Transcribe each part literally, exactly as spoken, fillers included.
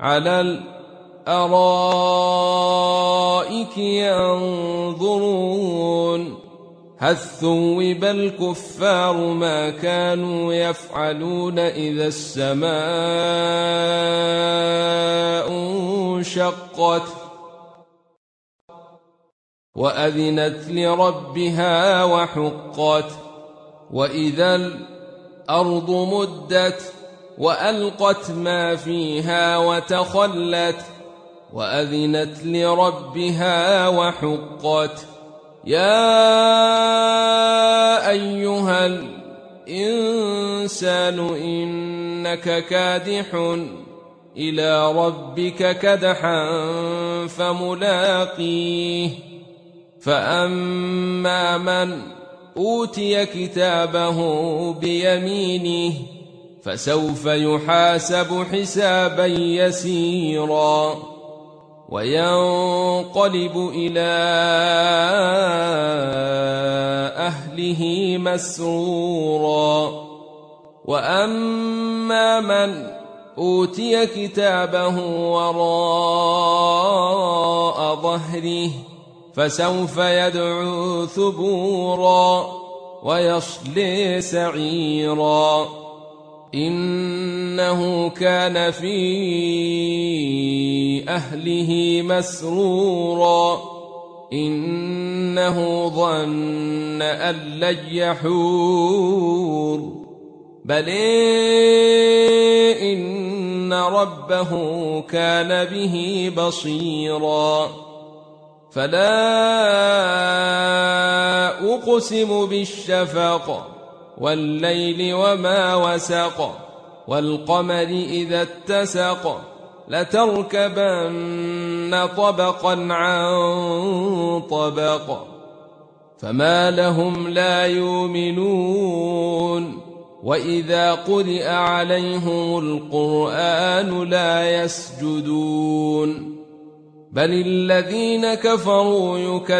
على الأرائك ينظرون هل ثوب الكفار ما كانوا يفعلون إذا السماء انشقت وأذنت لربها وحقت وإذا الأرض مدت وألقت ما فيها وتخلت وأذنت لربها وحقت يا أيها الإنسان إنك كادح إلى ربك كدحا فملاقيه فأما من أوتي كتابه بيمينه فسوف يحاسب حسابا يسيرا وينقلب إلى أهله مسرورا وأما من أوتي كتابه وراء ظهره فسوف يدعو ثبورا ويصلي سعيرا إنه كان في أهله مسرورا إنه ظن أن لن يحور بل إن ربه كان به بصيرا فلا أقسم بالشفق والليل وما وسق والقمر إذا اتسق لتركبن طبقا عن طبق فما لهم لا يؤمنون وإذا قرئ عليهم القرآن لا يسجدون بل الذين كفروا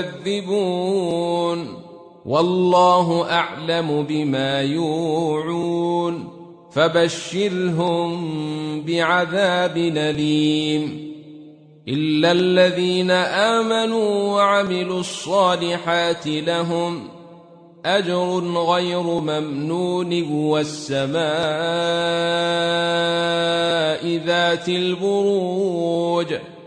يكذبون والله أعلم بما يوعون فبشرهم بعذاب أليم إلا الذين آمنوا وعملوا الصالحات لهم أجر غير ممنون والسماء ذات البروج